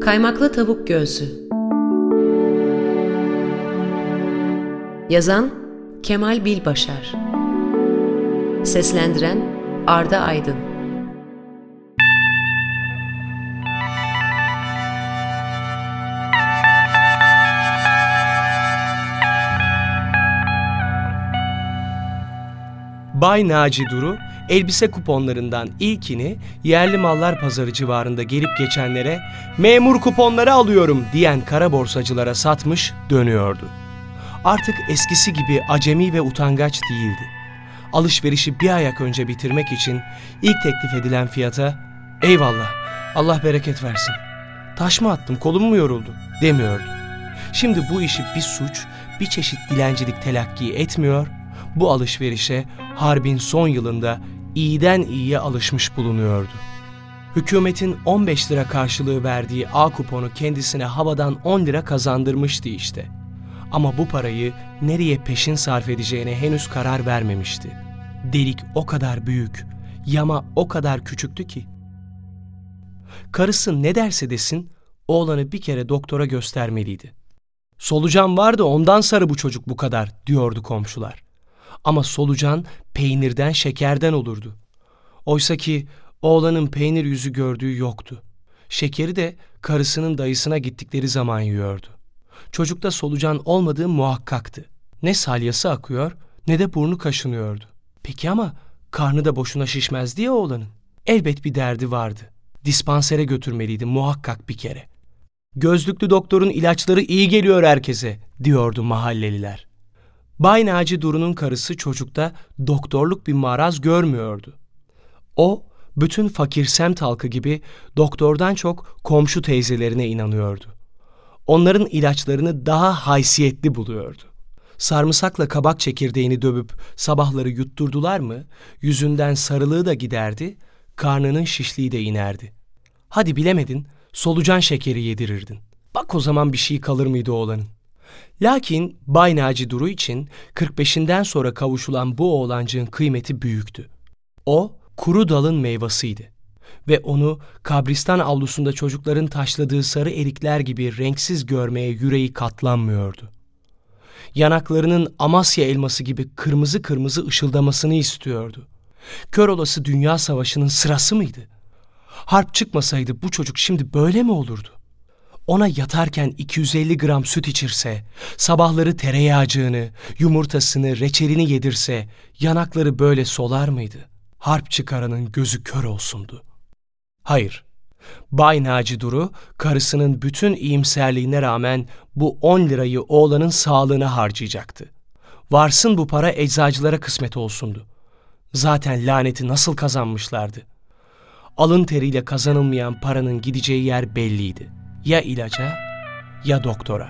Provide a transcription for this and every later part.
Kaymaklı Tavuk Göğsü. Yazan Kemal Bilbaşar. Seslendiren Arda Aydın. Bay Naci Duru, elbise kuponlarından ilkini yerli mallar pazarı civarında gelip geçenlere "memur kuponları alıyorum" diyen kara borsacılara satmış dönüyordu. Artık eskisi gibi acemi ve utangaç değildi. Alışverişi bir ayak önce bitirmek için ilk teklif edilen fiyata "eyvallah, Allah bereket versin, taş mı attım, kolum mu yoruldu" demiyordu. Şimdi bu işi bir suç, bir çeşit dilencilik telakki etmiyor, bu alışverişe harbin son yılında iyiden iyiye alışmış bulunuyordu. Hükümetin 15 lira karşılığı verdiği A kuponu kendisine havadan 10 lira kazandırmıştı işte. Ama bu parayı nereye peşin sarf edeceğine henüz karar vermemişti. Delik o kadar büyük, yama o kadar küçüktü ki. Karısı ne derse desin, oğlanı bir kere doktora göstermeliydi. "Solucan vardı, ondan sarı bu çocuk bu kadar" diyordu komşular. Ama solucan peynirden, şekerden olurdu. Oysaki oğlanın peynir yüzü gördüğü yoktu. Şekeri de karısının dayısına gittikleri zaman yiyordu. Çocukta solucan olmadığı muhakkaktı. Ne salyası akıyor ne de burnu kaşınıyordu. Peki ama karnı da boşuna şişmezdi ya oğlanın. Elbet bir derdi vardı. Dispansere götürmeliydi muhakkak bir kere. "Gözlüklü doktorun ilaçları iyi geliyor herkese" diyordu mahalleliler. Bay Naci Duru'nun karısı çocukta doktorluk bir maraz görmüyordu. O, bütün fakir semt halkı gibi doktordan çok komşu teyzelerine inanıyordu. Onların ilaçlarını daha haysiyetli buluyordu. Sarımsakla kabak çekirdeğini dövüp sabahları yutturdular mı, yüzünden sarılığı da giderdi, karnının şişliği de inerdi. Hadi bilemedin, solucan şekeri yedirirdin. Bak o zaman bir şey kalır mıydı oğlanın? Lakin Bay Naci Duru için 45'inden sonra kavuşulan bu oğlancığın kıymeti büyüktü. O, kuru dalın meyvasıydı ve onu kabristan avlusunda çocukların taşladığı sarı erikler gibi renksiz görmeye yüreği katlanmıyordu. Yanaklarının Amasya elması gibi kırmızı kırmızı ışıldamasını istiyordu. Kör olası dünya savaşının sırası mıydı? Harp çıkmasaydı bu çocuk şimdi böyle mi olurdu? Ona yatarken 250 gram süt içirse, sabahları tereyağcığını, yumurtasını, reçelini yedirse yanakları böyle solar mıydı? Harp çıkaranın gözü kör olsundu. Hayır, Bay Naci Duru karısının bütün iyimserliğine rağmen bu 10 lirayı oğlanın sağlığına harcayacaktı. Varsın bu para eczacılara kısmet olsundu. Zaten laneti nasıl kazanmışlardı? Alın teriyle kazanılmayan paranın gideceği yer belliydi. Ya ilaca ya doktora.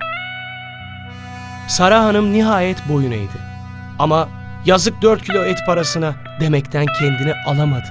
Sara Hanım nihayet boyun eğdi. Ama "yazık 4 kilo et parasına" demekten kendini alamadı.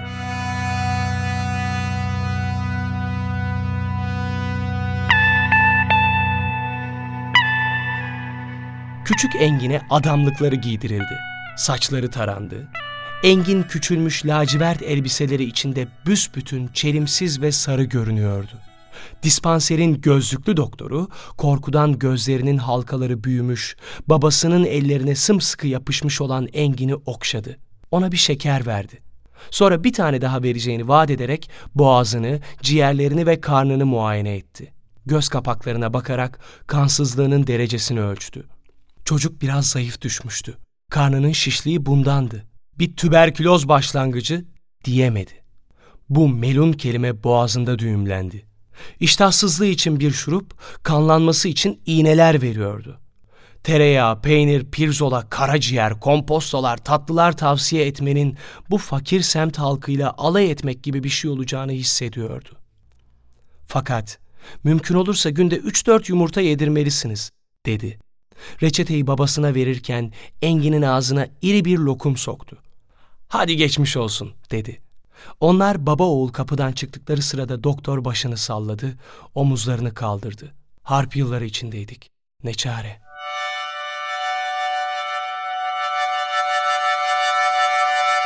Küçük Engin'e adamlıkları giydirildi. Saçları tarandı. Engin küçülmüş lacivert elbiseleri içinde büsbütün çelimsiz ve sarı görünüyordu. Dispanserin gözlüklü doktoru korkudan gözlerinin halkaları büyümüş, babasının ellerine sımsıkı yapışmış olan Engin'i okşadı. Ona bir şeker verdi. Sonra bir tane daha vereceğini vaat ederek boğazını, ciğerlerini ve karnını muayene etti. Göz kapaklarına bakarak kansızlığının derecesini ölçtü. Çocuk biraz zayıf düşmüştü. Karnının şişliği bundandı. Bir tüberküloz başlangıcı diyemedi. Bu melun kelime boğazında düğümlendi. İştahsızlığı için bir şurup, kanlanması için iğneler veriyordu. Tereyağı, peynir, pirzola, karaciğer, kompostolar, tatlılar tavsiye etmenin bu fakir semt halkıyla alay etmek gibi bir şey olacağını hissediyordu. Fakat "mümkün olursa günde 3-4 yumurta yedirmelisiniz" dedi. Reçeteyi babasına verirken Engin'in ağzına iri bir lokum soktu. "Hadi geçmiş olsun" dedi. Onlar baba oğul kapıdan çıktıkları sırada doktor başını salladı, omuzlarını kaldırdı. Harp yılları içindeydik. Ne çare.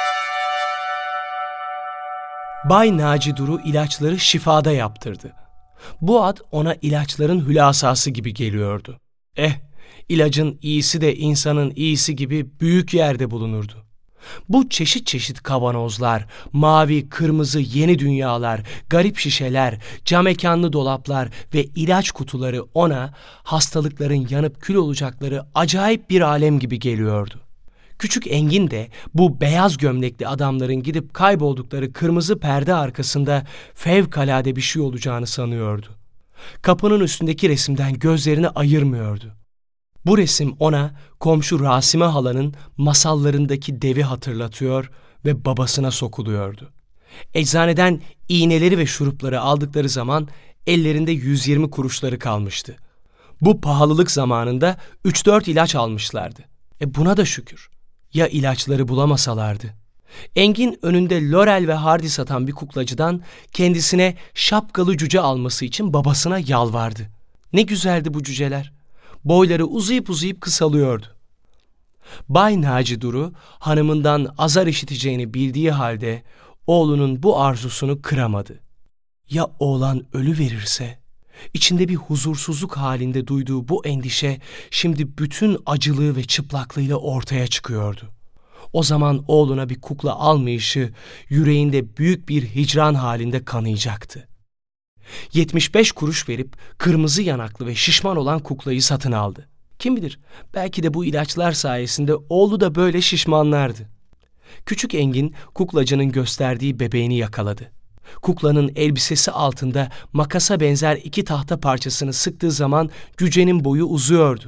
Bay Naci Duru ilaçları şifada yaptırdı. Bu ad ona ilaçların hülasası gibi geliyordu. İlacın iyisi de insanın iyisi gibi büyük yerde bulunurdu. Bu çeşit çeşit kavanozlar, mavi, kırmızı yeni dünyalar, garip şişeler, camekanlı dolaplar ve ilaç kutuları ona hastalıkların yanıp kül olacakları acayip bir alem gibi geliyordu. Küçük Engin de bu beyaz gömlekli adamların gidip kayboldukları kırmızı perde arkasında fevkalade bir şey olacağını sanıyordu. Kapının üstündeki resimden gözlerini ayırmıyordu. Bu resim ona komşu Rasime halanın masallarındaki devi hatırlatıyor ve babasına sokuluyordu. Eczaneden iğneleri ve şurupları aldıkları zaman ellerinde 120 kuruşları kalmıştı. Bu pahalılık zamanında 3-4 ilaç almışlardı. Buna da şükür. Ya ilaçları bulamasalardı? Engin önünde Laurel ve Hardy satan bir kuklacıdan kendisine şapkalı cüce alması için babasına yalvardı. Ne güzeldi bu cüceler. Boyları uzayıp uzayıp kısalıyordu. Bay Naci Duru hanımından azar işiteceğini bildiği halde oğlunun bu arzusunu kıramadı. Ya oğlan ölü verirse? İçinde bir huzursuzluk halinde duyduğu bu endişe şimdi bütün acılığı ve çıplaklığıyla ortaya çıkıyordu. O zaman oğluna bir kukla almayışı yüreğinde büyük bir hicran halinde kanayacaktı. 75 kuruş verip kırmızı yanaklı ve şişman olan kuklayı satın aldı. Kim bilir, belki de bu ilaçlar sayesinde oğlu da böyle şişmanlardı. Küçük Engin kuklacının gösterdiği bebeğini yakaladı. Kuklanın elbisesi altında makasa benzer 2 tahta parçasını sıktığı zaman cücenin boyu uzuyordu.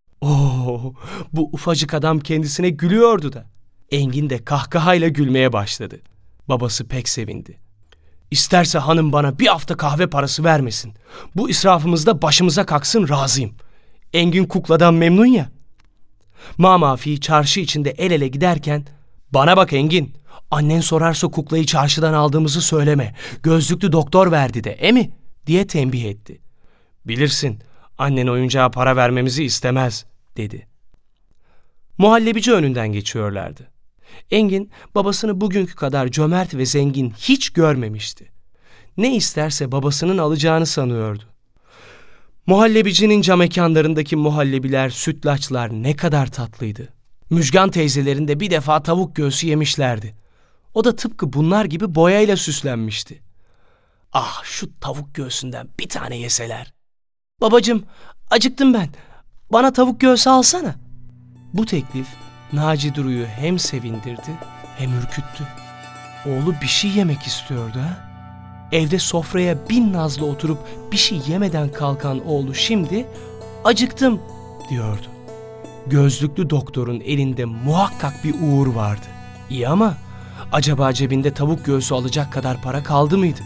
Bu ufacık adam kendisine gülüyordu da. Engin de kahkahayla gülmeye başladı. Babası pek sevindi. İsterse hanım bana bir hafta kahve parası vermesin. Bu israfımızda başımıza kalksın, razıyım. Engin kukladan memnun ya. Mamafi çarşı içinde el ele giderken, bana bak Engin, annen sorarsa kuklayı çarşıdan aldığımızı söyleme. Gözlüklü doktor verdi de, mi? Diye tembih etti. Bilirsin, annen oyuncağa para vermemizi istemez, dedi. Muhallebici önünden geçiyorlardı. Engin babasını bugünkü kadar cömert ve zengin hiç görmemişti. Ne isterse babasının alacağını sanıyordu. Muhallebicinin camekanlarındaki muhallebiler, sütlaçlar ne kadar tatlıydı. Müjgan teyzelerin de bir defa tavuk göğsü yemişlerdi. O da tıpkı bunlar gibi boyayla süslenmişti. Ah, şu tavuk göğsünden bir tane yeseler. Babacığım, acıktım ben. Bana tavuk göğsü alsana. Bu teklif Naci Duru'yu hem sevindirdi hem ürküttü. Oğlu bir şey yemek istiyordu ha? Evde sofraya bin nazlı oturup bir şey yemeden kalkan oğlu şimdi acıktım diyordu. Gözlüklü doktorun elinde muhakkak bir uğur vardı. İyi ama acaba cebinde tavuk göğsü alacak kadar para kaldı mıydı?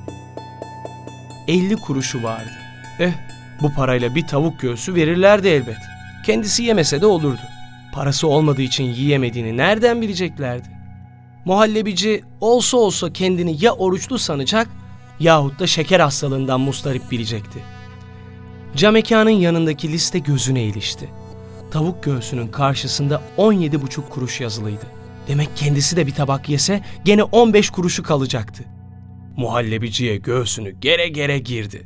50 kuruşu vardı. Bu parayla bir tavuk göğsü verirlerdi elbet. Kendisi yemese de olurdu. Parası olmadığı için yiyemediğini nereden bileceklerdi? Muhallebici olsa olsa kendini ya oruçlu sanacak yahut da şeker hastalığından mustarip bilecekti. Camekanın yanındaki liste gözüne ilişti. Tavuk göğsünün karşısında 17,5 kuruş yazılıydı. Demek kendisi de bir tabak yese gene 15 kuruşu kalacaktı. Muhallebiciye göğsünü gere gere girdi.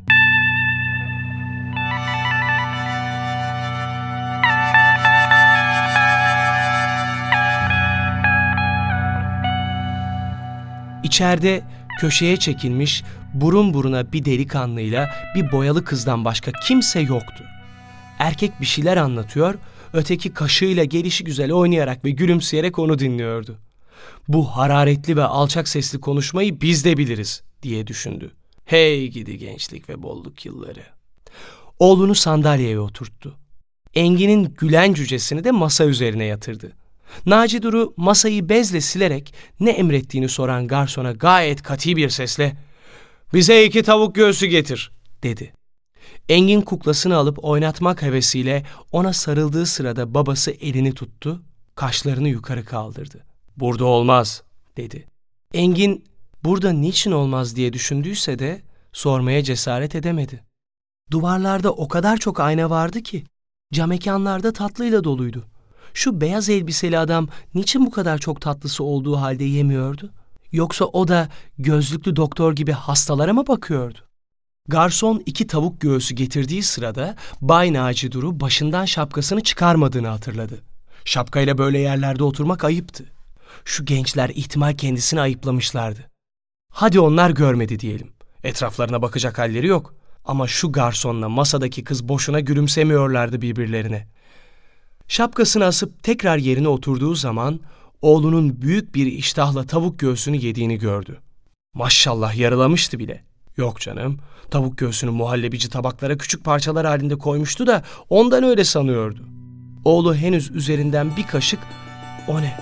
İçeride köşeye çekilmiş burun buruna bir delikanlıyla bir boyalı kızdan başka kimse yoktu. Erkek bir şeyler anlatıyor, öteki kaşığıyla gelişigüzel oynayarak ve gülümseyerek onu dinliyordu. Bu hararetli ve alçak sesli konuşmayı biz de biliriz diye düşündü. Hey gidi gençlik ve bolluk yılları. Oğlunu sandalyeye oturttu. Engin'in gülen cücesini de masa üzerine yatırdı. Naci Duru masayı bezle silerek ne emrettiğini soran garsona gayet katı bir sesle "Bize 2 tavuk göğsü getir," dedi. Engin kuklasını alıp oynatmak hevesiyle ona sarıldığı sırada babası elini tuttu, kaşlarını yukarı kaldırdı. "Burada olmaz," dedi. Engin burada niçin olmaz diye düşündüyse de sormaya cesaret edemedi. Duvarlarda o kadar çok ayna vardı ki camekanlarda tatlıyla doluydu. Şu beyaz elbiseli adam niçin bu kadar çok tatlısı olduğu halde yemiyordu? Yoksa o da gözlüklü doktor gibi hastalara mı bakıyordu? Garson 2 tavuk göğsü getirdiği sırada Bay Naci Duru başından şapkasını çıkarmadığını hatırladı. Şapkayla böyle yerlerde oturmak ayıptı. Şu gençler ihtimal kendisini ayıplamışlardı. Hadi onlar görmedi diyelim. Etraflarına bakacak halleri yok. Ama şu garsonla masadaki kız boşuna gülümsemiyorlardı birbirlerine. Şapkasını asıp tekrar yerine oturduğu zaman oğlunun büyük bir iştahla tavuk göğsünü yediğini gördü. Maşallah yarılamıştı bile. Yok canım, tavuk göğsünü muhallebici tabaklara küçük parçalar halinde koymuştu da ondan öyle sanıyordu. Oğlu henüz üzerinden bir kaşık, o ne?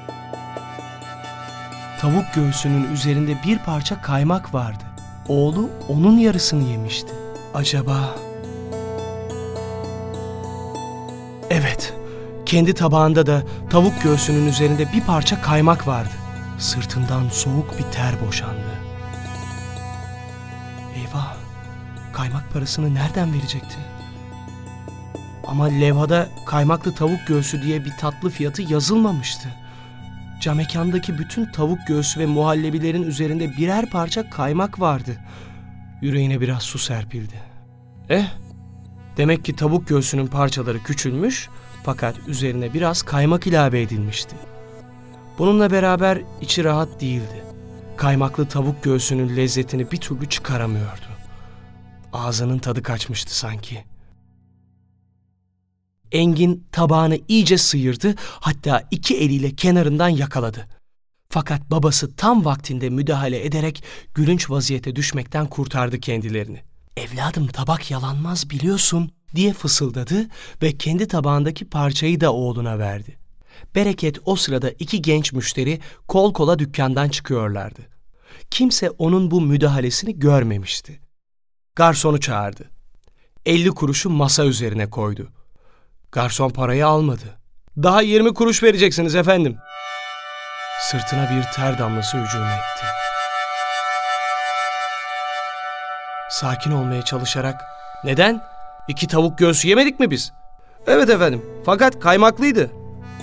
Tavuk göğsünün üzerinde bir parça kaymak vardı. Oğlu onun yarısını yemişti. Acaba... Evet, kendi tabağında da tavuk göğsünün üzerinde bir parça kaymak vardı. Sırtından soğuk bir ter boşandı. Eyvah, kaymak parasını nereden verecekti? Ama levhada kaymaklı tavuk göğsü diye bir tatlı fiyatı yazılmamıştı. Camekandaki bütün tavuk göğsü ve muhallebilerin üzerinde birer parça kaymak vardı. Yüreğine biraz su serpildi. Demek ki tavuk göğsünün parçaları küçülmüş fakat üzerine biraz kaymak ilave edilmişti. Bununla beraber içi rahat değildi. Kaymaklı tavuk göğsünün lezzetini bir türlü çıkaramıyordu. Ağzının tadı kaçmıştı sanki. Engin tabağını iyice sıyırdı, hatta 2 eliyle kenarından yakaladı. Fakat babası tam vaktinde müdahale ederek gülünç vaziyete düşmekten kurtardı kendilerini. "Evladım, tabak yalanmaz biliyorsun," diye fısıldadı ve kendi tabağındaki parçayı da oğluna verdi. Bereket o sırada 2 genç müşteri kol kola dükkandan çıkıyorlardı. Kimse onun bu müdahalesini görmemişti. Garsonu çağırdı. 50 kuruşu masa üzerine koydu. Garson parayı almadı. "Daha 20 kuruş vereceksiniz efendim." Sırtına bir ter damlası hücum etti. Sakin olmaya çalışarak, "Neden? 2 tavuk göğsü yemedik mi biz?" "Evet efendim, fakat kaymaklıydı."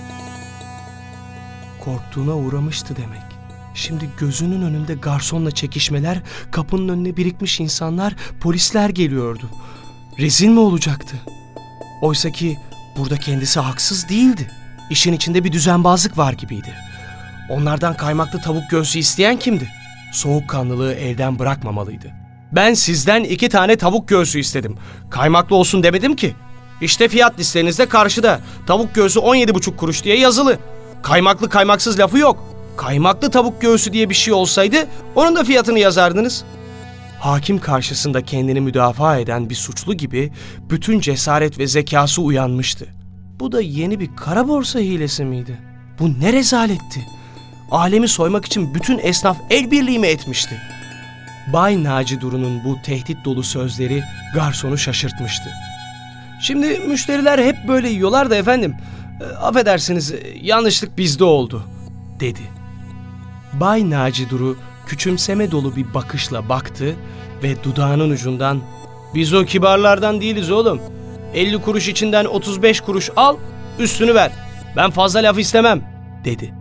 Korktuğuna uğramıştı demek. Şimdi gözünün önünde garsonla çekişmeler, kapının önüne birikmiş insanlar, polisler geliyordu. Rezil mi olacaktı? Oysaki burada kendisi haksız değildi. İşin içinde bir düzenbazlık var gibiydi. Onlardan kaymaklı tavuk göğsü isteyen kimdi? Soğukkanlılığı elden bırakmamalıydı. "Ben sizden 2 tane tavuk göğsü istedim. Kaymaklı olsun demedim ki. İşte fiyat listenizde karşıda. Tavuk göğsü 17,5 kuruş diye yazılı. Kaymaklı kaymaksız lafı yok. Kaymaklı tavuk göğsü diye bir şey olsaydı onun da fiyatını yazardınız." Hakim karşısında kendini müdafaa eden bir suçlu gibi bütün cesaret ve zekası uyanmıştı. Bu da yeni bir kara borsa hilesi miydi? Bu ne rezaletti? Alemi soymak için bütün esnaf el birliği mi etmişti? Bay Naci Duru'nun bu tehdit dolu sözleri garsonu şaşırtmıştı. "Şimdi müşteriler hep böyle yiyorlar da efendim, affedersiniz, yanlışlık bizde oldu," dedi. Bay Naci Duru küçümseme dolu bir bakışla baktı ve dudağının ucundan, "Biz o kibarlardan değiliz oğlum. 50 kuruş içinden 35 kuruş al, üstünü ver. Ben fazla laf istemem," dedi.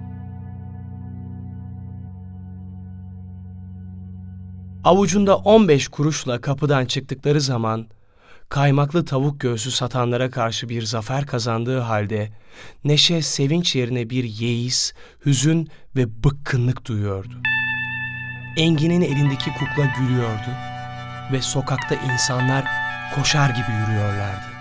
Avucunda 15 kuruşla kapıdan çıktıkları zaman kaymaklı tavuk göğsü satanlara karşı bir zafer kazandığı halde neşe, sevinç yerine bir yeis, hüzün ve bıkkınlık duyuyordu. Engin'in elindeki kukla gülüyordu ve sokakta insanlar koşar gibi yürüyorlardı.